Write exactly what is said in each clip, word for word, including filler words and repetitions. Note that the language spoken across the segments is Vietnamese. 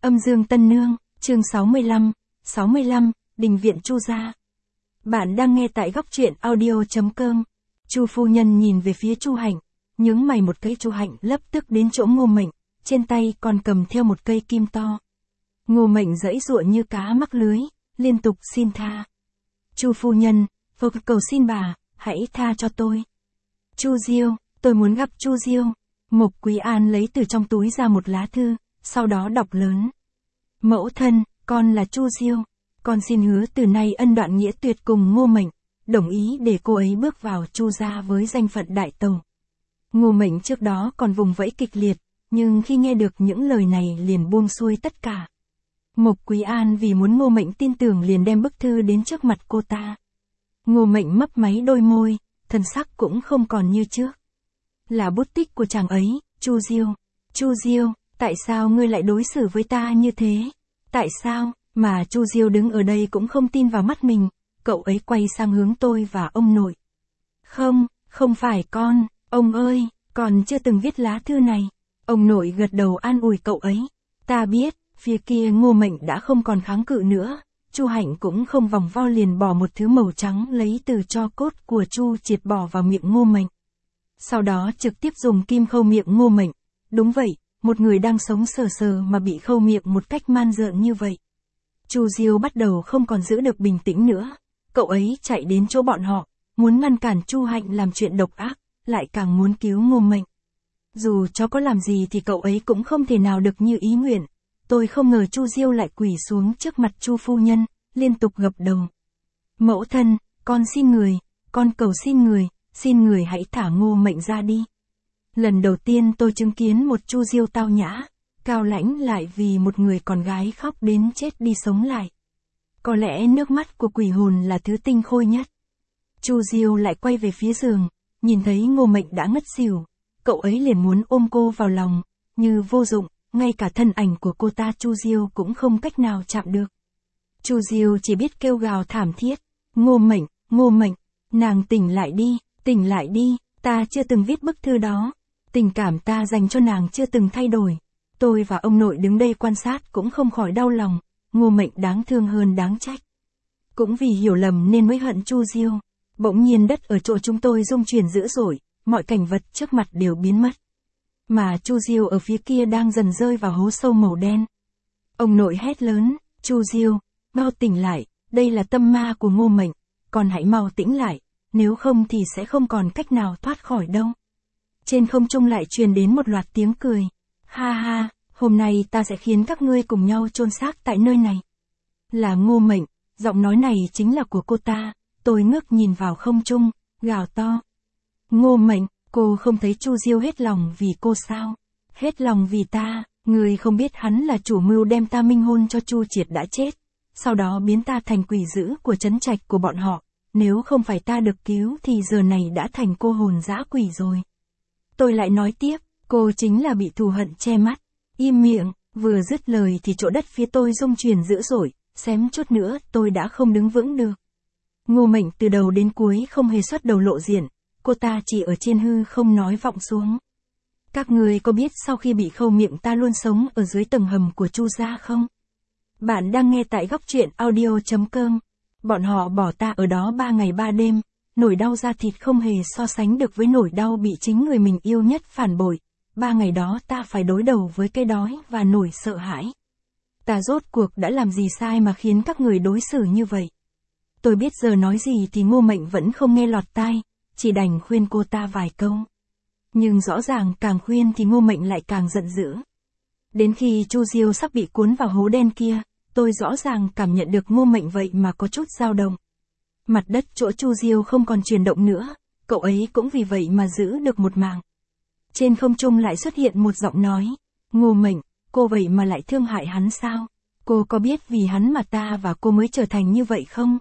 Âm Dương Tân Nương, chương sáu mươi lăm, sáu mươi lăm, Đình viện Chu gia. Bạn đang nghe tại góc truyện audio chấm com. Chu phu nhân nhìn về phía Chu Hạnh, nhướng mày một cái. Chu Hạnh lập tức đến chỗ Ngô Mệnh, trên tay còn cầm theo một cây kim to. Ngô Mệnh giãy giụa như cá mắc lưới, liên tục xin tha. Chu phu nhân, tôi cầu xin bà, hãy tha cho tôi. Chu Diêu, tôi muốn gặp Chu Diêu. Mộc Quý An lấy từ trong túi ra một lá thư, sau đó đọc lớn. Mẫu thân, con là Chu Diêu. Con xin hứa từ nay ân đoạn nghĩa tuyệt cùng Ngô Mệnh, đồng ý để cô ấy bước vào Chu gia với danh phận đại tàu. Ngô Mệnh trước đó còn vùng vẫy kịch liệt, nhưng khi nghe được những lời này liền buông xuôi tất cả. Mộc Quý An vì muốn Ngô Mệnh tin tưởng liền đem bức thư đến trước mặt cô ta. Ngô Mệnh mấp máy đôi môi, thân sắc cũng không còn như trước. Là bút tích của chàng ấy, Chu Diêu. Chu Diêu, tại sao ngươi lại đối xử với ta như thế? Tại sao? Mà Chu Diêu đứng ở đây cũng không tin vào mắt mình, cậu ấy quay sang hướng tôi và ông nội. Không, không phải con, ông ơi, con chưa từng viết lá thư này. Ông nội gật đầu an ủi cậu ấy. Ta biết, phía kia Ngô Mệnh đã không còn kháng cự nữa. Chu Hạnh cũng không vòng vo liền bỏ một thứ màu trắng lấy từ tro cốt của Chu Triệt bỏ vào miệng Ngô Mệnh. Sau đó trực tiếp dùng kim khâu miệng Ngô Mệnh. Đúng vậy, một người đang sống sờ sờ mà bị khâu miệng một cách man rợn như vậy. Chu Diêu bắt đầu không còn giữ được bình tĩnh nữa. Cậu ấy chạy đến chỗ bọn họ, muốn ngăn cản Chu Hạnh làm chuyện độc ác, lại càng muốn cứu Ngô Mệnh. Dù cho có làm gì thì cậu ấy cũng không thể nào được như ý nguyện. Tôi không ngờ Chu Diêu lại quỳ xuống trước mặt Chu phu nhân, liên tục gập đầu. Mẫu thân, con xin người, con cầu xin người, xin người hãy thả Ngô Mệnh ra đi. Lần đầu tiên tôi chứng kiến một Chu Diêu tao nhã, cao lãnh lại vì một người con gái khóc đến chết đi sống lại. Có lẽ nước mắt của quỷ hồn là thứ tinh khôi nhất. Chu Diêu lại quay về phía giường, nhìn thấy Ngô Mệnh đã ngất xỉu, cậu ấy liền muốn ôm cô vào lòng, như vô dụng, ngay cả thân ảnh của cô ta Chu Diêu cũng không cách nào chạm được. Chu Diêu chỉ biết kêu gào thảm thiết, Ngô Mệnh, Ngô Mệnh, nàng tỉnh lại đi, tỉnh lại đi, ta chưa từng viết bức thư đó, tình cảm ta dành cho nàng chưa từng thay đổi. Tôi và ông nội đứng đây quan sát cũng không khỏi đau lòng, Ngô Mệnh đáng thương hơn đáng trách. Cũng vì hiểu lầm nên mới hận Chu Diêu. Bỗng nhiên đất ở chỗ chúng tôi rung chuyển dữ dội, mọi cảnh vật trước mặt đều biến mất. Mà Chu Diêu ở phía kia đang dần rơi vào hố sâu màu đen. Ông nội hét lớn, Chu Diêu, mau tỉnh lại, đây là tâm ma của Ngô Mệnh, con hãy mau tĩnh lại, nếu không thì sẽ không còn cách nào thoát khỏi đâu. Trên không trung lại truyền đến một loạt tiếng cười. Ha ha, hôm nay ta sẽ khiến các ngươi cùng nhau chôn xác tại nơi này. Là Ngô Mệnh, giọng nói này chính là của cô ta. Tôi ngước nhìn vào không trung, gào to. Ngô Mệnh, cô không thấy Chu Diêu hết lòng vì cô sao? Hết lòng vì ta, người không biết hắn là chủ mưu đem ta minh hôn cho Chu Triệt đã chết, sau đó biến ta thành quỷ dữ của trấn trạch của bọn họ. Nếu không phải ta được cứu thì giờ này đã thành cô hồn dã quỷ rồi. Tôi lại nói tiếp, cô chính là bị thù hận che mắt. Im miệng, vừa dứt lời thì chỗ đất phía tôi rung chuyển dữ dội, xém chút nữa tôi đã không đứng vững được. Ngô Mệnh từ đầu đến cuối không hề xuất đầu lộ diện, cô ta chỉ ở trên hư không nói vọng xuống. Các người có biết sau khi bị khâu miệng ta luôn sống ở dưới tầng hầm của Chu gia không? Bạn đang nghe tại góc truyện audio chấm com. Bọn họ bỏ ta ở đó ba ngày ba đêm, nỗi đau da thịt không hề so sánh được với nỗi đau bị chính người mình yêu nhất phản bội. Ba ngày đó ta phải đối đầu với cái đói và nỗi sợ hãi. Ta rốt cuộc đã làm gì sai mà khiến các người đối xử như vậy? Tôi biết giờ nói gì thì Ngô Mệnh vẫn không nghe lọt tai, chỉ đành khuyên cô ta vài câu. Nhưng rõ ràng càng khuyên thì Ngô Mệnh lại càng giận dữ. Đến khi Chu Diêu sắp bị cuốn vào hố đen kia, tôi rõ ràng cảm nhận được Ngô Mệnh vậy mà có chút dao động. Mặt đất chỗ Chu Diêu không còn chuyển động nữa, cậu ấy cũng vì vậy mà giữ được một mạng. Trên không trung lại xuất hiện một giọng nói, Ngô Mệnh, cô vậy mà lại thương hại hắn sao? Cô có biết vì hắn mà ta và cô mới trở thành như vậy không?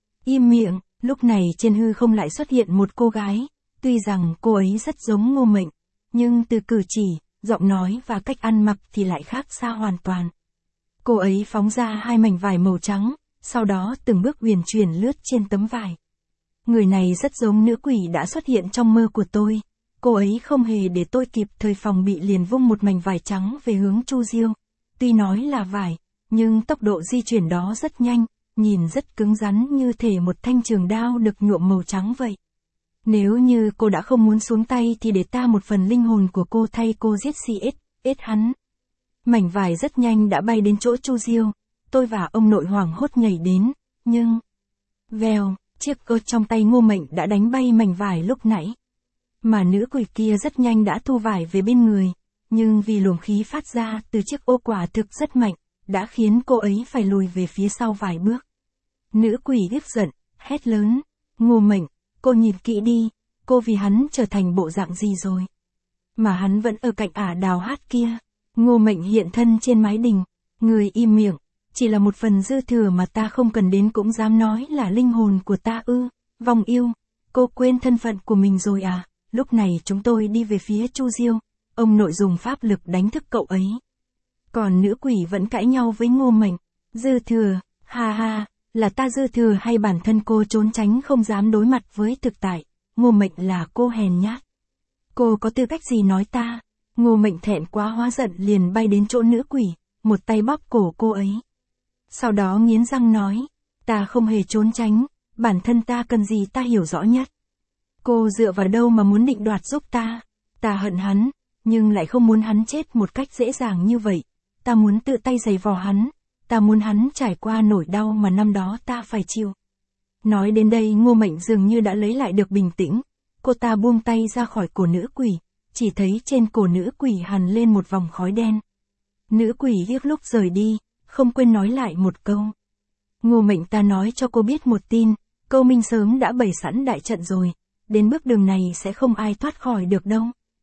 Im miệng, lúc này trên hư không lại xuất hiện một cô gái, tuy rằng cô ấy rất giống Ngô Mệnh, nhưng từ cử chỉ, giọng nói và cách ăn mặc thì lại khác xa hoàn toàn. Cô ấy phóng ra hai mảnh vải màu trắng, sau đó từng bước huyền chuyển lướt trên tấm vải. Người này rất giống nữ quỷ đã xuất hiện trong mơ của tôi. Cô ấy không hề để tôi kịp thời phòng bị liền vung một mảnh vải trắng về hướng Chu Diêu. tuy nói là vải, nhưng tốc độ di chuyển đó rất nhanh, nhìn rất cứng rắn như thể một thanh trường đao được nhuộm màu trắng vậy. Nếu như cô đã không muốn xuống tay thì để ta một phần linh hồn của cô thay cô giết xê ét, ét hắn. Mảnh vải rất nhanh đã bay đến chỗ Chu Diêu, tôi và ông nội hoảng hốt nhảy đến, nhưng... Vèo, chiếc cơ trong tay Ngô Mệnh đã đánh bay mảnh vải lúc nãy. Mà nữ quỷ kia rất nhanh đã thu vải về bên người, nhưng vì luồng khí phát ra từ chiếc ô quả thực rất mạnh, đã khiến cô ấy phải lùi về phía sau vài bước. Nữ quỷ tức giận, hét lớn, Ngô Mệnh, cô nhìn kỹ đi, cô vì hắn trở thành bộ dạng gì rồi. Mà hắn vẫn ở cạnh ả đào hát kia. Ngô Mệnh hiện thân trên mái đình, người im miệng, chỉ là một phần dư thừa mà ta không cần đến cũng dám nói là linh hồn của ta ư, vong yêu, cô quên thân phận của mình rồi à. Lúc này chúng tôi đi về phía Chu Diêu, ông nội dùng pháp lực đánh thức cậu ấy. Còn nữ quỷ vẫn cãi nhau với Ngô Mệnh, dư thừa, ha ha, là ta dư thừa hay bản thân cô trốn tránh không dám đối mặt với thực tại, Ngô Mệnh là cô hèn nhát. Cô có tư cách gì nói ta? Ngô Mệnh thẹn quá hóa giận liền bay đến chỗ nữ quỷ, một tay bóp cổ cô ấy. Sau đó nghiến răng nói, ta không hề trốn tránh, bản thân ta cần gì ta hiểu rõ nhất. Cô dựa vào đâu mà muốn định đoạt giúp ta? Ta hận hắn, nhưng lại không muốn hắn chết một cách dễ dàng như vậy. Ta muốn tự tay giày vò hắn, ta muốn hắn trải qua nỗi đau mà năm đó ta phải chịu. Nói đến đây Ngô Mệnh dường như đã lấy lại được bình tĩnh, cô ta buông tay ra khỏi cổ nữ quỷ, chỉ thấy trên cổ nữ quỷ hằn lên một vòng khói đen. Nữ quỷ liếc lúc rời đi, không quên nói lại một câu. Ngô Mệnh, ta nói cho cô biết một tin, Câu Minh sớm đã bày sẵn đại trận rồi, đến bước đường này sẽ không ai thoát khỏi được đâu.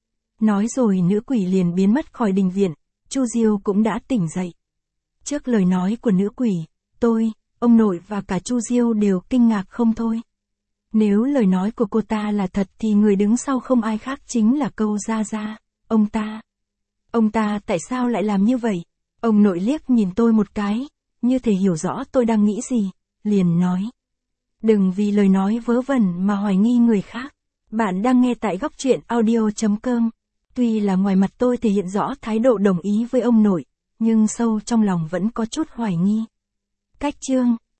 Nói rồi nữ quỷ liền biến mất khỏi đình viện, Chu Diêu cũng đã tỉnh dậy. Trước lời nói của nữ quỷ, tôi, ông nội và cả Chu Diêu đều kinh ngạc không thôi. Nếu lời nói của cô ta là thật thì người đứng sau không ai khác chính là Câu Gia Gia, ông ta. Ông ta tại sao lại làm như vậy? Ông nội liếc nhìn tôi một cái, như thể hiểu rõ tôi đang nghĩ gì, liền nói. Đừng vì lời nói vớ vẩn mà hoài nghi người khác. Bạn đang nghe tại góc truyện audio chấm com. Tuy là ngoài mặt tôi thể hiện rõ thái độ đồng ý với ông nội, nhưng sâu trong lòng vẫn có chút hoài nghi. Cách chương